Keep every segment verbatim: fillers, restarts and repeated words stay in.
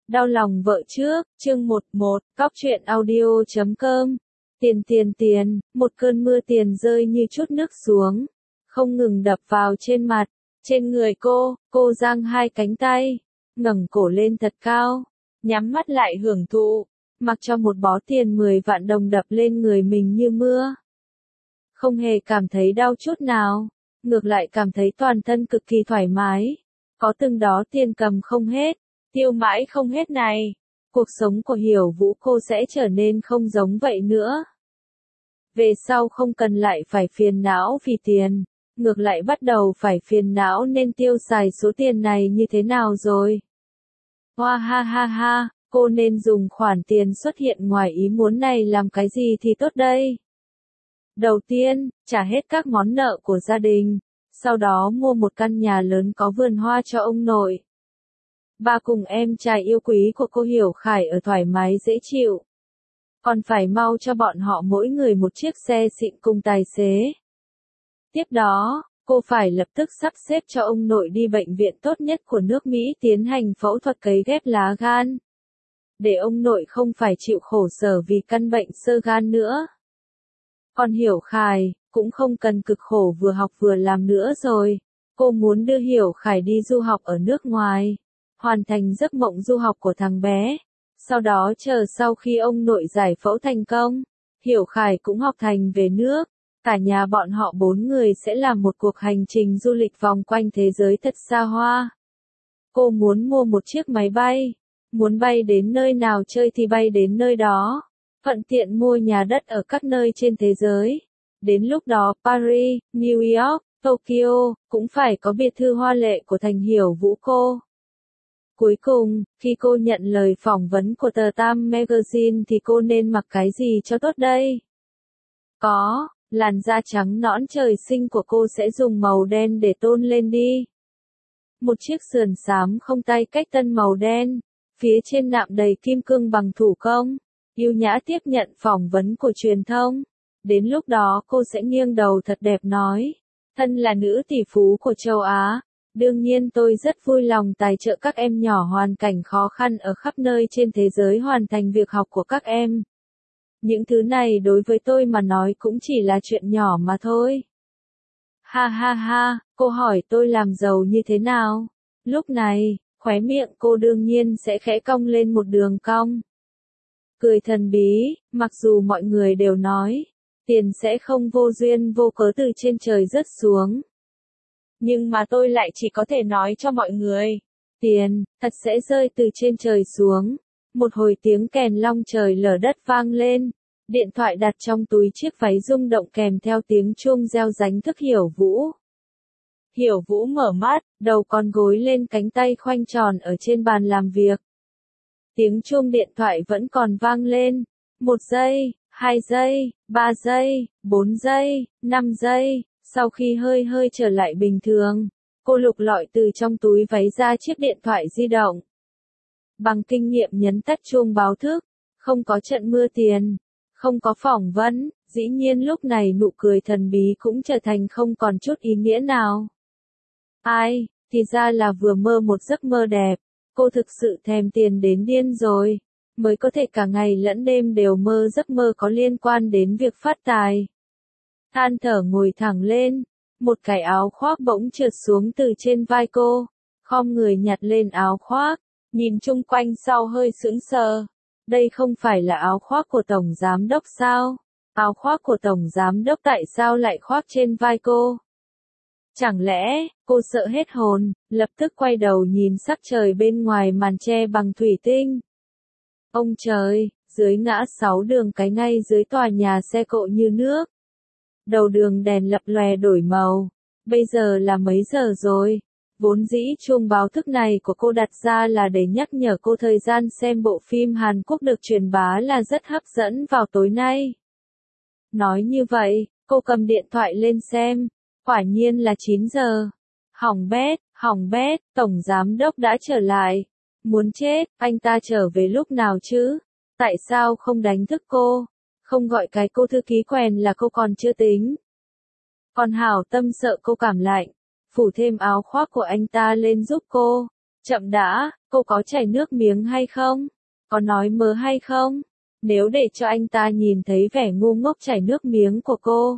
Đau lòng vợ trước, chương một một, cóc truyện audio chấm com. Tiền tiền tiền, một cơn mưa tiền rơi như chút nước xuống, không ngừng đập vào trên mặt, trên người cô, cô giang hai cánh tay, ngẩng cổ lên thật cao, nhắm mắt lại hưởng thụ, mặc cho một bó tiền mười vạn đồng đập lên người mình như mưa. Không hề cảm thấy đau chút nào, ngược lại cảm thấy toàn thân cực kỳ thoải mái, có từng đó tiền cầm không hết, tiêu mãi không hết này, cuộc sống của Hiểu Vũ cô sẽ trở nên không giống vậy nữa. Về sau không cần lại phải phiền não vì tiền, ngược lại bắt đầu phải phiền não nên tiêu xài số tiền này như thế nào rồi. Hoa ha ha ha, cô nên dùng khoản tiền xuất hiện ngoài ý muốn này làm cái gì thì tốt đây? Đầu tiên, trả hết các món nợ của gia đình, sau đó mua một căn nhà lớn có vườn hoa cho ông nội. Ba cùng em trai yêu quý của cô Hiểu Khải ở thoải mái dễ chịu. Còn phải mau cho bọn họ mỗi người một chiếc xe xịn cùng tài xế. Tiếp đó, cô phải lập tức sắp xếp cho ông nội đi bệnh viện tốt nhất của nước Mỹ tiến hành phẫu thuật cấy ghép lá gan. Để ông nội không phải chịu khổ sở vì căn bệnh xơ gan nữa. Còn Hiểu Khải, cũng không cần cực khổ vừa học vừa làm nữa rồi. Cô muốn đưa Hiểu Khải đi du học ở nước ngoài, hoàn thành giấc mộng du học của thằng bé. Sau đó chờ sau khi ông nội giải phẫu thành công, Hiểu Khải cũng học thành về nước. Cả nhà bọn họ bốn người sẽ làm một cuộc hành trình du lịch vòng quanh thế giới thật xa hoa. Cô muốn mua một chiếc máy bay, muốn bay đến nơi nào chơi thì bay đến nơi đó, thuận tiện mua nhà đất ở các nơi trên thế giới. Đến lúc đó Paris, New York, Tokyo, cũng phải có biệt thự hoa lệ của thành Hiểu Vũ cô. Cuối cùng, khi cô nhận lời phỏng vấn của tờ Time Magazine thì cô nên mặc cái gì cho tốt đây? Có, làn da trắng nõn trời sinh của cô sẽ dùng màu đen để tôn lên đi. Một chiếc sườn xám không tay cách tân màu đen, phía trên nạm đầy kim cương bằng thủ công, yêu nhã tiếp nhận phỏng vấn của truyền thông. Đến lúc đó cô sẽ nghiêng đầu thật đẹp nói, thân là nữ tỷ phú của châu Á. Đương nhiên tôi rất vui lòng tài trợ các em nhỏ hoàn cảnh khó khăn ở khắp nơi trên thế giới hoàn thành việc học của các em. Những thứ này đối với tôi mà nói cũng chỉ là chuyện nhỏ mà thôi. Ha ha ha, cô hỏi tôi làm giàu như thế nào? Lúc này, khóe miệng cô đương nhiên sẽ khẽ cong lên một đường cong. Cười thần bí, mặc dù mọi người đều nói, tiền sẽ không vô duyên vô cớ từ trên trời rớt xuống. Nhưng mà tôi lại chỉ có thể nói cho mọi người, tiền, thật sẽ rơi từ trên trời xuống. Một hồi tiếng kèn long trời lở đất vang lên, điện thoại đặt trong túi chiếc váy rung động kèm theo tiếng chuông reo ránh thức Hiểu Vũ. Hiểu Vũ mở mắt, đầu con gối lên cánh tay khoanh tròn ở trên bàn làm việc. Tiếng chuông điện thoại vẫn còn vang lên, một giây, hai giây, ba giây, bốn giây, năm giây. Sau khi hơi hơi trở lại bình thường, cô lục lọi từ trong túi váy ra chiếc điện thoại di động. Bằng kinh nghiệm nhấn tắt chuông báo thức, không có trận mưa tiền, không có phỏng vấn, dĩ nhiên lúc này nụ cười thần bí cũng trở thành không còn chút ý nghĩa nào. Ai, thì ra là vừa mơ một giấc mơ đẹp, cô thực sự thèm tiền đến điên rồi, mới có thể cả ngày lẫn đêm đều mơ giấc mơ có liên quan đến việc phát tài. Than thở ngồi thẳng lên, một cái áo khoác bỗng trượt xuống từ trên vai cô, khom người nhặt lên áo khoác, nhìn chung quanh sau hơi sững sờ. Đây không phải là áo khoác của Tổng Giám Đốc sao? Áo khoác của Tổng Giám Đốc tại sao lại khoác trên vai cô? Chẳng lẽ, cô sợ hết hồn, lập tức quay đầu nhìn sắc trời bên ngoài màn che bằng thủy tinh. Ông trời, dưới ngã sáu đường cái ngay dưới tòa nhà xe cộ như nước. Đầu đường đèn lập lòe đổi màu. Bây giờ là mấy giờ rồi? Vốn dĩ chuông báo thức này của cô đặt ra là để nhắc nhở cô thời gian xem bộ phim Hàn Quốc được truyền bá là rất hấp dẫn vào tối nay. Nói như vậy, cô cầm điện thoại lên xem. Quả nhiên là chín giờ. Hỏng bét, hỏng bét, Tổng Giám Đốc đã trở lại. Muốn chết, anh ta trở về lúc nào chứ? Tại sao không đánh thức cô? Không gọi cái cô thư ký quèn là cô còn chưa tính. Còn hảo tâm sợ cô cảm lạnh, phủ thêm áo khoác của anh ta lên giúp cô. Chậm đã, cô có chảy nước miếng hay không? Có nói mớ hay không? Nếu để cho anh ta nhìn thấy vẻ ngu ngốc chảy nước miếng của cô,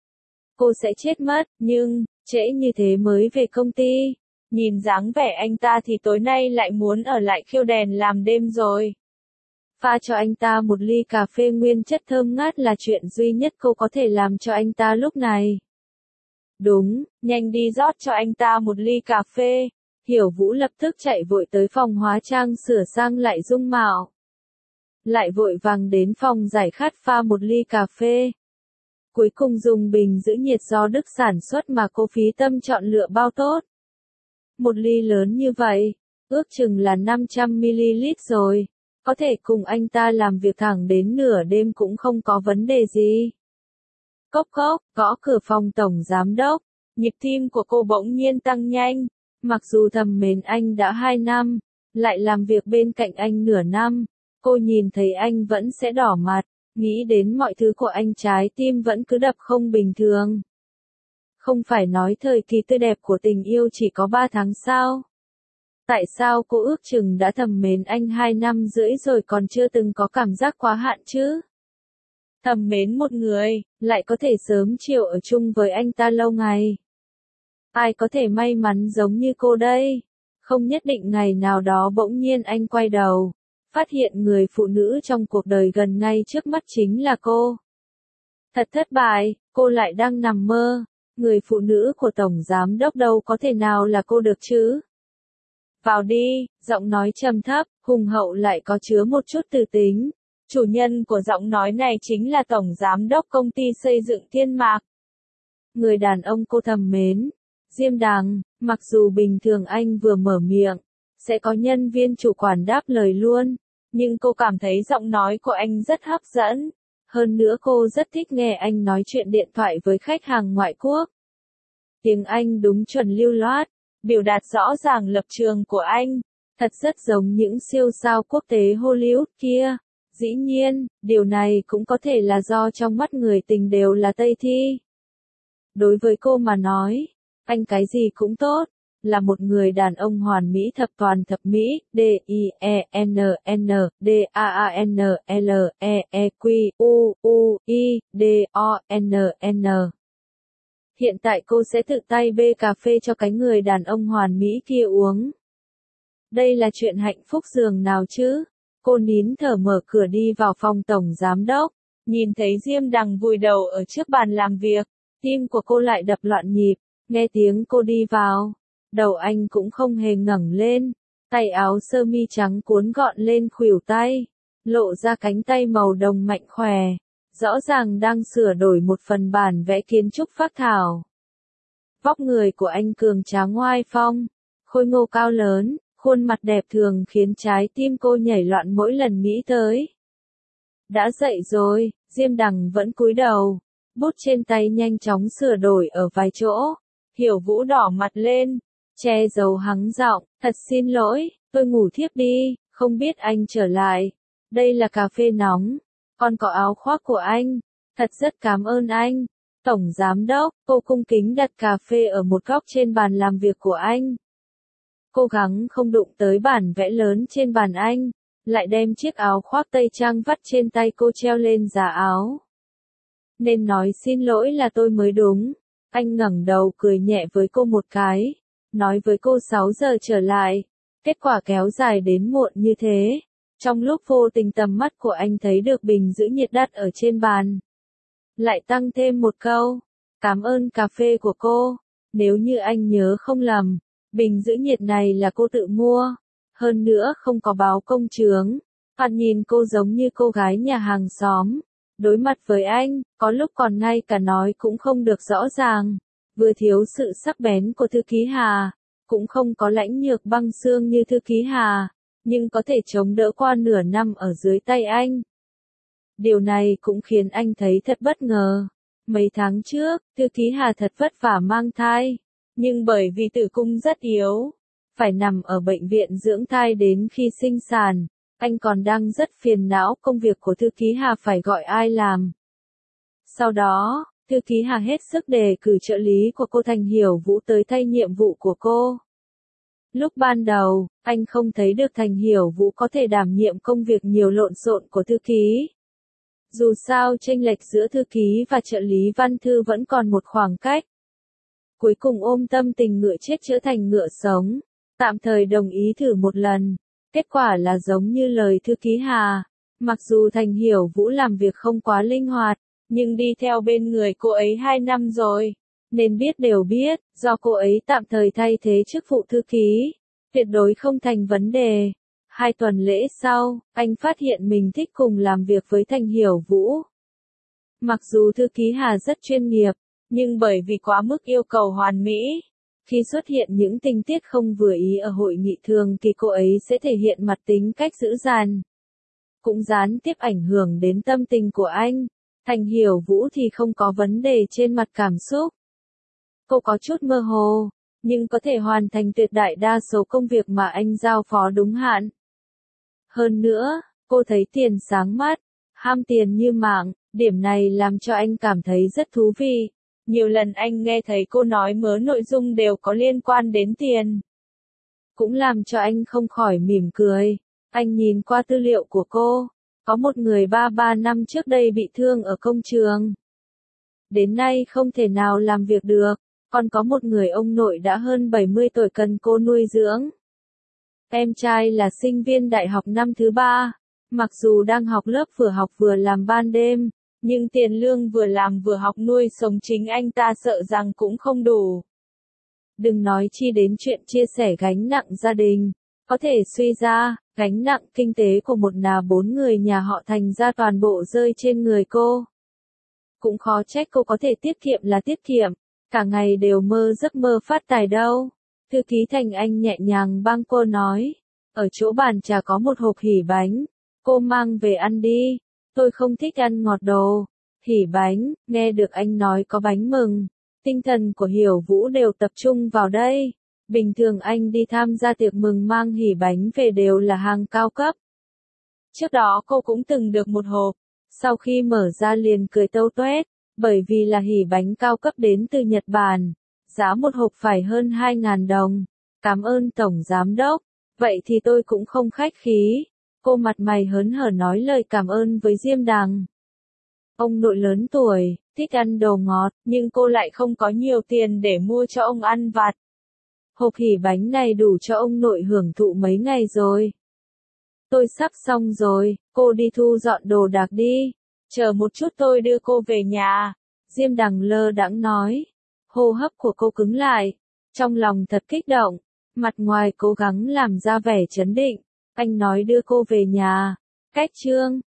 cô sẽ chết mất, nhưng, trễ như thế mới về công ty. Nhìn dáng vẻ anh ta thì tối nay lại muốn ở lại khiêu đèn làm đêm rồi. Pha cho anh ta một ly cà phê nguyên chất thơm ngát là chuyện duy nhất cô có thể làm cho anh ta lúc này. Đúng, nhanh đi rót cho anh ta một ly cà phê. Hiểu Vũ lập tức chạy vội tới phòng hóa trang sửa sang lại dung mạo. Lại vội vàng đến phòng giải khát pha một ly cà phê. Cuối cùng dùng bình giữ nhiệt do Đức sản xuất mà cô phí tâm chọn lựa bao tốt. Một ly lớn như vậy, ước chừng là năm trăm mi li lít rồi. Có thể cùng anh ta làm việc thẳng đến nửa đêm cũng không có vấn đề gì. Cốc cốc, gõ cửa phòng tổng giám đốc. Nhịp tim của cô bỗng nhiên tăng nhanh. Mặc dù thầm mến anh đã hai năm, lại làm việc bên cạnh anh nửa năm, cô nhìn thấy anh vẫn sẽ đỏ mặt, nghĩ đến mọi thứ của anh trái tim vẫn cứ đập không bình thường. Không phải nói thời kỳ tươi đẹp của tình yêu chỉ có ba tháng sao? Tại sao cô ước chừng đã thầm mến anh hai năm rưỡi rồi còn chưa từng có cảm giác quá hạn chứ? Thầm mến một người, lại có thể sớm chiều ở chung với anh ta lâu ngày. Ai có thể may mắn giống như cô đây? Không nhất định ngày nào đó bỗng nhiên anh quay đầu, phát hiện người phụ nữ trong cuộc đời gần ngay trước mắt chính là cô. Thật thất bại, cô lại đang nằm mơ. Người phụ nữ của tổng giám đốc đâu có thể nào là cô được chứ? Vào đi, giọng nói trầm thấp, hùng hậu lại có chứa một chút từ tính. Chủ nhân của giọng nói này chính là tổng giám đốc công ty xây dựng Thiên Mạc. Người đàn ông cô thầm mến. Diêm Đằng, mặc dù bình thường anh vừa mở miệng, sẽ có nhân viên chủ quản đáp lời luôn, nhưng cô cảm thấy giọng nói của anh rất hấp dẫn. Hơn nữa cô rất thích nghe anh nói chuyện điện thoại với khách hàng ngoại quốc. Tiếng Anh đúng chuẩn lưu loát, biểu đạt rõ ràng lập trường của anh, thật rất giống những siêu sao quốc tế Hollywood kia. Dĩ nhiên, điều này cũng có thể là do trong mắt người tình đều là Tây Thi. Đối với cô mà nói, anh cái gì cũng tốt, là một người đàn ông hoàn mỹ thập toàn thập mỹ, D I E N N, D A A N L E E Q U U I D O N N. Hiện tại cô sẽ tự tay bê cà phê cho cái người đàn ông hoàn mỹ kia uống. Đây là chuyện hạnh phúc giường nào chứ? Cô nín thở mở cửa đi vào phòng tổng giám đốc, nhìn thấy Diêm Đằng vùi đầu ở trước bàn làm việc, tim của cô lại đập loạn nhịp. Nghe tiếng cô đi vào, đầu anh cũng không hề ngẩng lên, tay áo sơ mi trắng cuốn gọn lên khuỷu tay, lộ ra cánh tay màu đồng mạnh khỏe, rõ ràng đang sửa đổi một phần bản vẽ kiến trúc phác thảo. Vóc người của anh cường tráng oai phong, khôi ngô cao lớn, khuôn mặt đẹp thường khiến trái tim cô nhảy loạn mỗi lần nghĩ tới. Đã dậy rồi, Diêm Đằng vẫn cúi đầu, bút trên tay nhanh chóng sửa đổi ở vài chỗ. Hiểu Vũ đỏ mặt lên, che giấu hắng giọng, thật xin lỗi, tôi ngủ thiếp đi, không biết anh trở lại. Đây là cà phê nóng, còn có áo khoác của anh, thật rất cảm ơn anh. Tổng giám đốc, cô cung kính đặt cà phê ở một góc trên bàn làm việc của anh. Cố gắng không đụng tới bản vẽ lớn trên bàn anh, lại đem chiếc áo khoác tây trang vắt trên tay cô treo lên giá áo. Nên nói xin lỗi là tôi mới đúng. Anh ngẩng đầu cười nhẹ với cô một cái, nói với cô sáu giờ trở lại. Kết quả kéo dài đến muộn như thế. Trong lúc vô tình tầm mắt của anh thấy được bình giữ nhiệt đặt ở trên bàn. Lại tăng thêm một câu, cảm ơn cà phê của cô. Nếu như anh nhớ không lầm, bình giữ nhiệt này là cô tự mua. Hơn nữa không có báo công chướng. Thoạt nhìn cô giống như cô gái nhà hàng xóm. Đối mặt với anh, có lúc còn ngay cả nói cũng không được rõ ràng, vừa thiếu sự sắc bén của thư ký Hà, cũng không có lãnh nhược băng xương như thư ký Hà, nhưng có thể chống đỡ qua nửa năm ở dưới tay anh. Điều này cũng khiến anh thấy thật bất ngờ. Mấy tháng trước, thư ký Hà thật vất vả mang thai, nhưng bởi vì tử cung rất yếu, phải nằm ở bệnh viện dưỡng thai đến khi sinh sản. Anh còn đang rất phiền não công việc của thư ký Hà phải gọi ai làm. Sau đó, thư ký Hà hết sức đề cử trợ lý của cô Thành Hiểu Vũ tới thay nhiệm vụ của cô. Lúc ban đầu, anh không thấy được Thành Hiểu Vũ có thể đảm nhiệm công việc nhiều lộn xộn của thư ký. Dù sao chênh lệch giữa thư ký và trợ lý văn thư vẫn còn một khoảng cách. Cuối cùng ôm tâm tình ngựa chết chữa thành ngựa sống, tạm thời đồng ý thử một lần. Kết quả là giống như lời thư ký Hà. Mặc dù Thành Hiểu Vũ làm việc không quá linh hoạt, nhưng đi theo bên người cô ấy hai năm rồi, nên biết đều biết, do cô ấy tạm thời thay thế chức vụ thư ký, tuyệt đối không thành vấn đề. Hai tuần lễ sau, anh phát hiện mình thích cùng làm việc với Thành Hiểu Vũ. Mặc dù thư ký Hà rất chuyên nghiệp, nhưng bởi vì quá mức yêu cầu hoàn mỹ, khi xuất hiện những tình tiết không vừa ý ở hội nghị thường thì cô ấy sẽ thể hiện mặt tính cách dữ dằn. Cũng gián tiếp ảnh hưởng đến tâm tình của anh. Thành Hiểu Vũ thì không có vấn đề trên mặt cảm xúc. Cô có chút mơ hồ, nhưng có thể hoàn thành tuyệt đại đa số công việc mà anh giao phó đúng hạn. Hơn nữa, cô thấy tiền sáng mắt, ham tiền như mạng, điểm này làm cho anh cảm thấy rất thú vị. Nhiều lần anh nghe thấy cô nói mớ nội dung đều có liên quan đến tiền. Cũng làm cho anh không khỏi mỉm cười. Anh nhìn qua tư liệu của cô, có một người ba ba năm trước đây bị thương ở công trường. Đến nay không thể nào làm việc được, còn có một người ông nội đã hơn bảy mươi tuổi cần cô nuôi dưỡng. Em trai là sinh viên đại học năm thứ ba, mặc dù đang học lớp vừa học vừa làm ban đêm, nhưng tiền lương vừa làm vừa học nuôi sống chính anh ta sợ rằng cũng không đủ. Đừng nói chi đến chuyện chia sẻ gánh nặng gia đình, có thể suy ra, gánh nặng kinh tế của một nhà bốn người nhà họ Thành ra toàn bộ rơi trên người cô. Cũng khó trách cô có thể tiết kiệm là tiết kiệm, cả ngày đều mơ giấc mơ phát tài đâu. Thư ký Thành Anh nhẹ nhàng băng cô nói, ở chỗ bàn trà có một hộp hỉ bánh, cô mang về ăn đi, tôi không thích ăn ngọt đồ. Hỉ bánh, nghe được anh nói có bánh mừng, tinh thần của Hiểu Vũ đều tập trung vào đây. Bình thường anh đi tham gia tiệc mừng mang hỉ bánh về đều là hàng cao cấp. Trước đó cô cũng từng được một hộp, sau khi mở ra liền cười tâu tuét, bởi vì là hỉ bánh cao cấp đến từ Nhật Bản, giá một hộp phải hơn hai nghìn đồng. Cảm ơn Tổng Giám Đốc, vậy thì tôi cũng không khách khí. Cô mặt mày hớn hở nói lời cảm ơn với Diêm Đằng. Ông nội lớn tuổi, thích ăn đồ ngọt, nhưng cô lại không có nhiều tiền để mua cho ông ăn vặt. Hộp hỉ bánh này đủ cho ông nội hưởng thụ mấy ngày rồi. Tôi sắp xong rồi, cô đi thu dọn đồ đạc đi. Chờ một chút tôi đưa cô về nhà. Diêm Đằng lơ đãng nói. Hô hấp của cô cứng lại. Trong lòng thật kích động. Mặt ngoài cố gắng làm ra vẻ trấn định. Anh nói đưa cô về nhà. Cách chương.